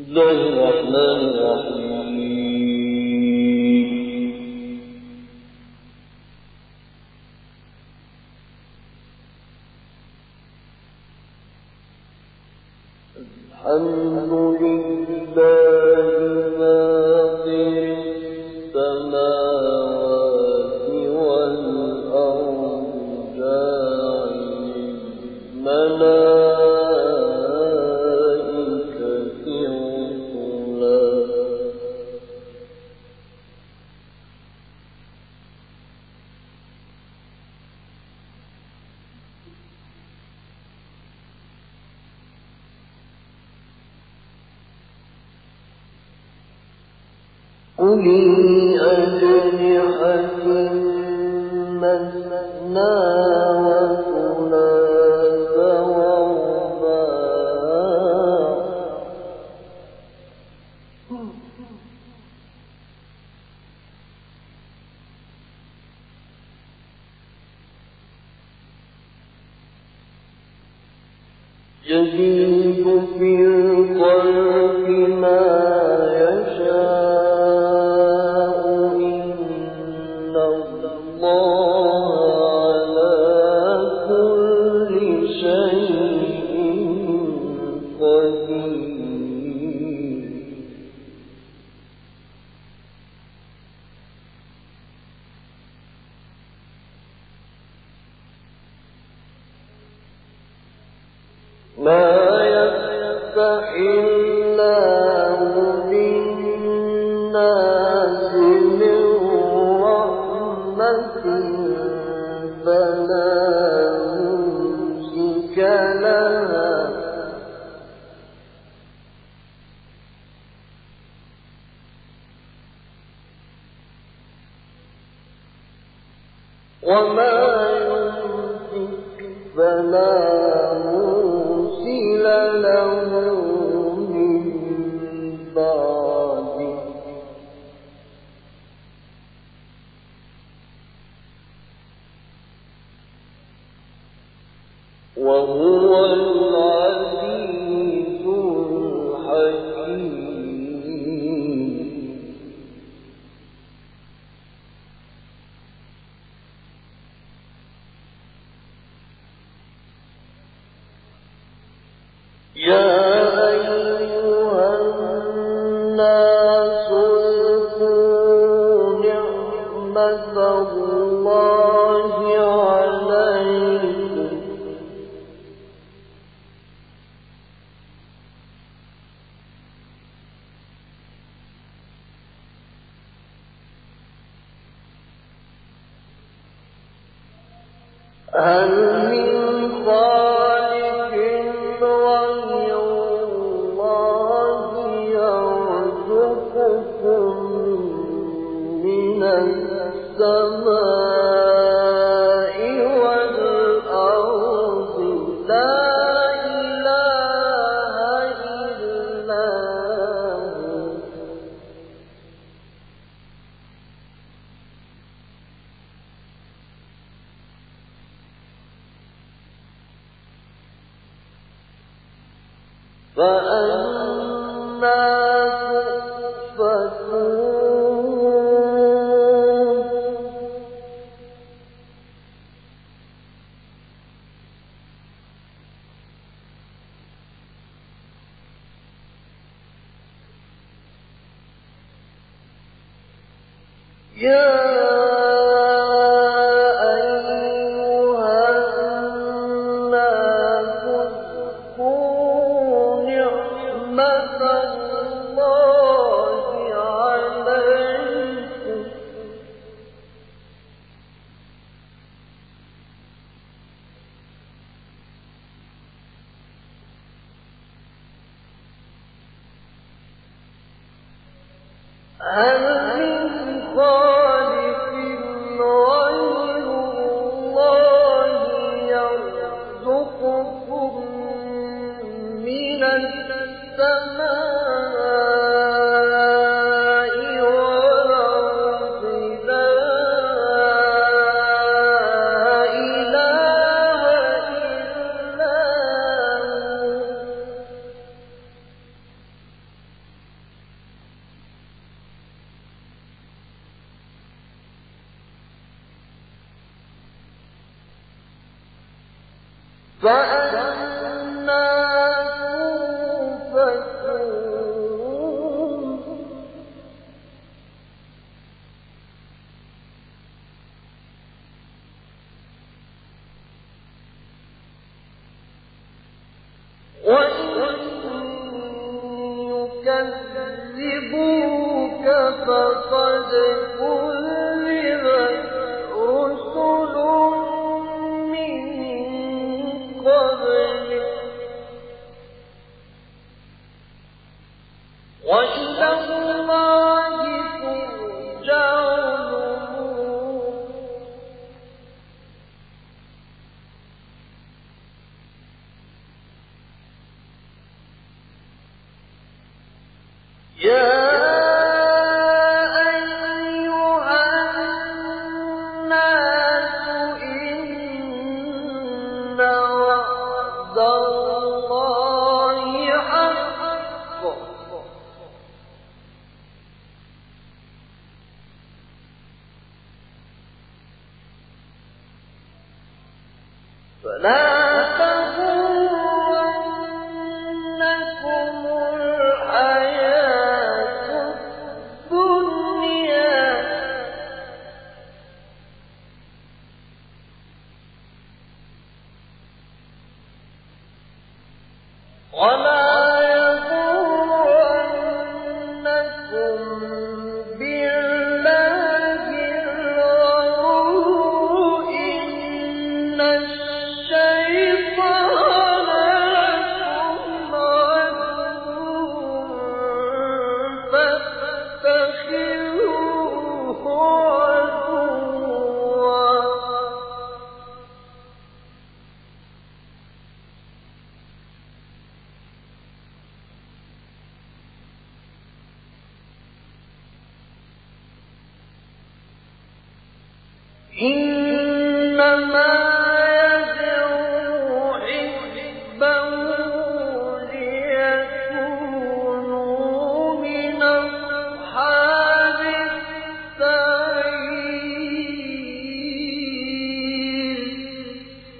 الله الرحمن الرحيم. الحمد لله فاطر السماوات والأرض جاعل الملائكة رسلا أولي أجنحة مثنى وثلاث ورباع يزيد في الخلق ما يشاء إن الله على كل شيء قدير. ما يفتح الله للناس من رحمة فلا ممسك لها وما يمسك فلا مرسل له من بعده. وهو العزيز الحكيم. يا أيها الناس اذكروا نعمة الله عليكم هل من خالق غير الله يرزقكم من السماء والأرض لا إله إلا هو فأنى تؤفكون. يا أيها الناس اذكروا نعمة الله عليكم هل من خالق غير الله يرزقكم من السماء والأرض لا إله إلا هو فأنا تؤفكون وإن يكذبوك فقد كذبت رسل من قبلك وإلى الله ترجع الأمور يا أيها الناس إن وعد الله حق فلا تغرنكم الحياة الدنيا ولا يغرنكم بالله الغرور إن الشيطان لكم عدو فاتخذوه عدوا إنما يدعو حزبه ليكونوا من أصحاب السعير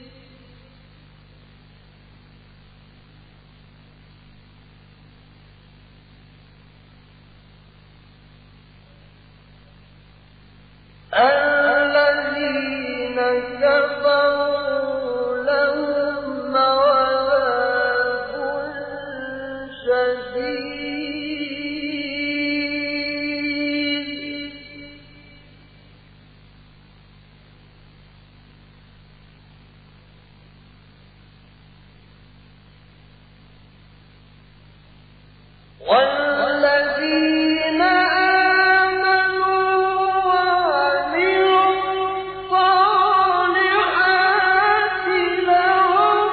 الذين كفروا لهم عذاب شديد والذين آمنوا وعملوا الصالحات لهم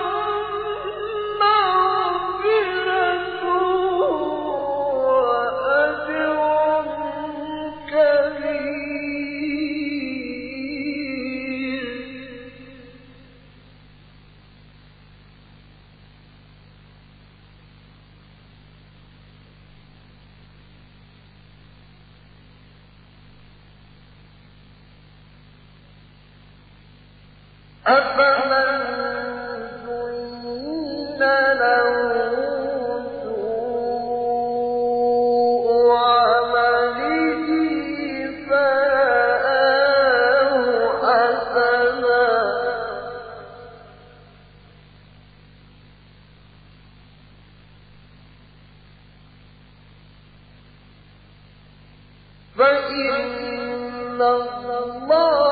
مغفرة وأجر كبير أفمن زين له سوء عمله فرآه حسنا فإن الله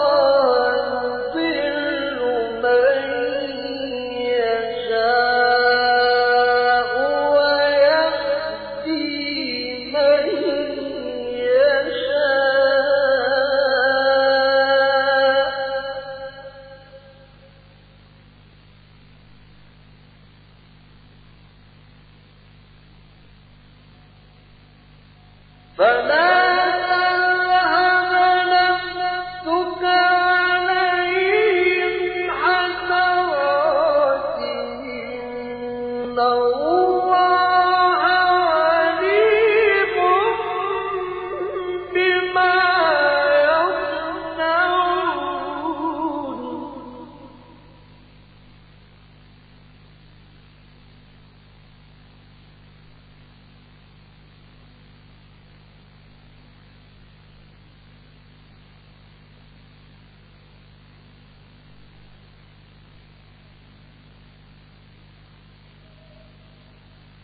فلا تذهب نفسك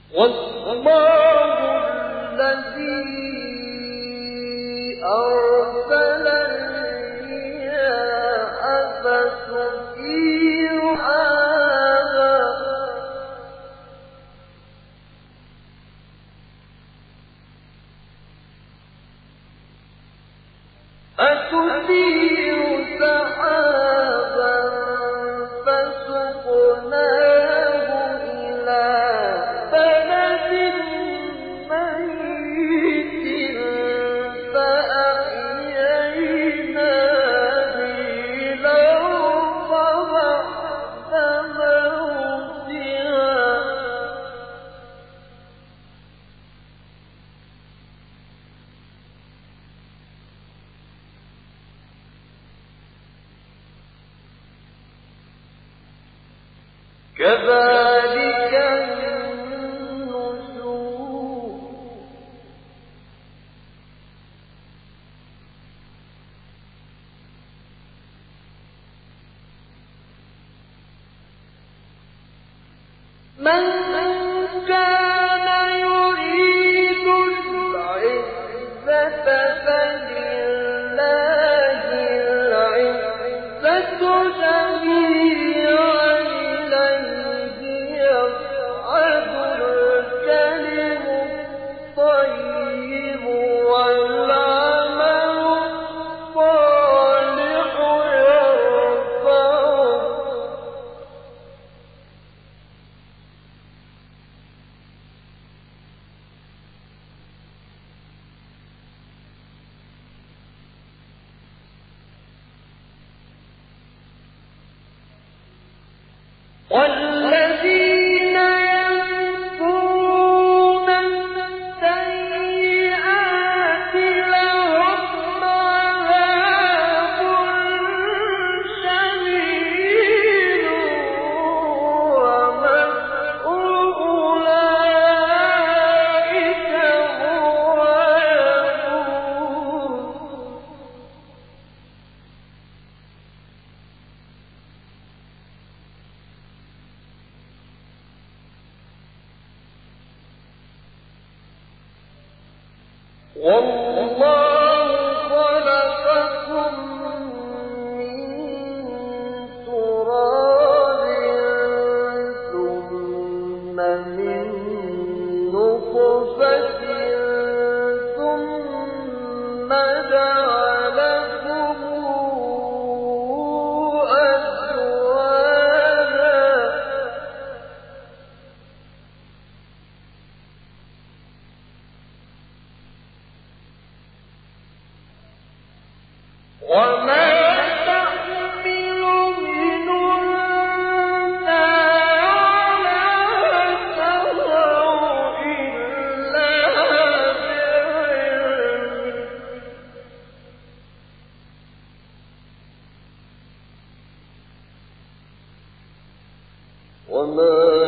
والله الذي أرسل الرياح فتثير سحابا فسقناه إلى بلد ميت فأحيينا به الأرض بعد موتها كذلك النشور من كان يريد العزة فلله العزة جميعا يصعد الكلم الطيب والعمل الصالح يرفعه والذين يمكرون السيئات لهم عذاب شديد ومكر أولئك هو يبور والله خلقكم من تراب ثم من نطفة ثم جعلكم أزواجا وما تحمل من أنثى ولا تضع إلا بعلمه وما